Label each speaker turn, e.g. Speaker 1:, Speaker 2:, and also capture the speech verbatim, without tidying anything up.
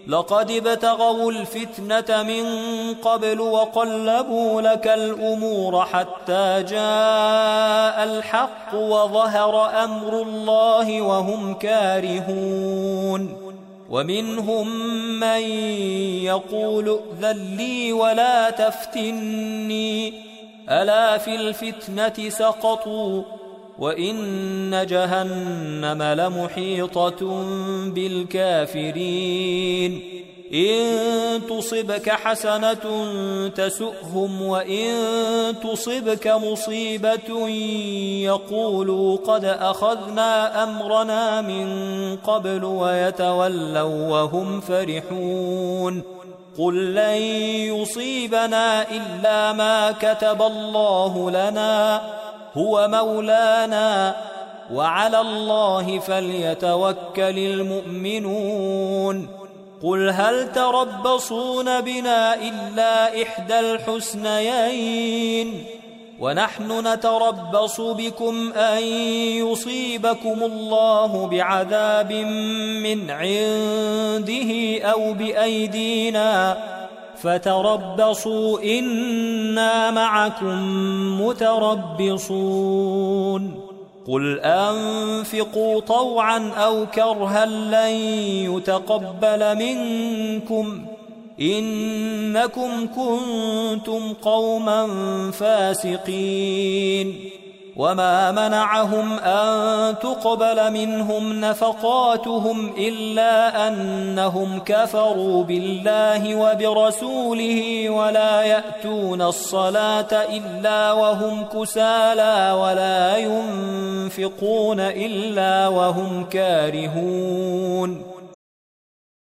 Speaker 1: لقد ابتغوا الفتنة من قبل وقلبوا لك الأمور حتى جاء الحق وظهر أمر الله وهم كارهون ومنهم من يقول ائذن لي ولا تفتني ألا في الفتنة سقطوا وإن جهنم لمحيطة بالكافرين إن تصبك حسنة تسؤهم وإن تصبك مصيبة يقولوا قد أخذنا أمرنا من قبل ويتولوا وهم فرحون قل لن يصيبنا إلا ما كتب الله لنا هو مولانا وعلى الله فليتوكل المؤمنون قل هل تربصون بنا إلا إحدى الحسنيين ونحن نتربص بكم أن يصيبكم الله بعذاب من عنده أو بأيدينا فتربصوا إنا معكم متربصون قل أنفقوا طوعا أو كرها لن يتقبل منكم إنكم كنتم قوما فاسقين وما منعهم أن تقبل منهم نفقاتهم إلا أنهم كفروا بالله وبرسوله ولا يأتون الصلاة إلا وهم كسالى ولا ينفقون إلا وهم كارهون